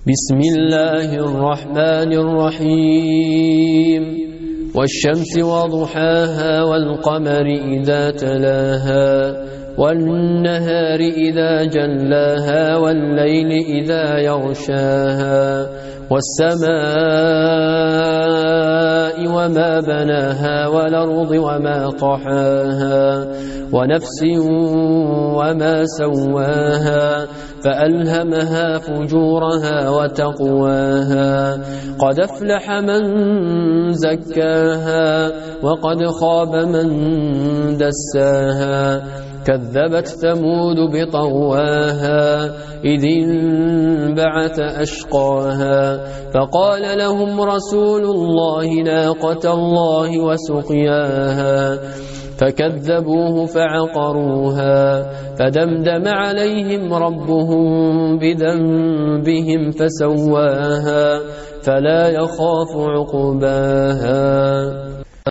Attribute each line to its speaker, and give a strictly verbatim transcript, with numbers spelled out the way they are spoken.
Speaker 1: بسم الله الرحمن الرحيم والشمس وضحاها والقمر إذا تلاها والنهار إذا جلاها والليل إذا يغشاها والسماء وما بناها والأرض وما طحاها ونفس وما سواها فألهمها فجورها وتقواها قد أفلح من زكاها وقد خاب من دساها كذبت ثمود بطغواها إذ انبعث أشقاها فقال لهم رسول الله ناقة الله وسقياها فكذبوه فعقروها فدمدم عليهم ربهم بذنبهم فسواها فلا يخاف عقباها.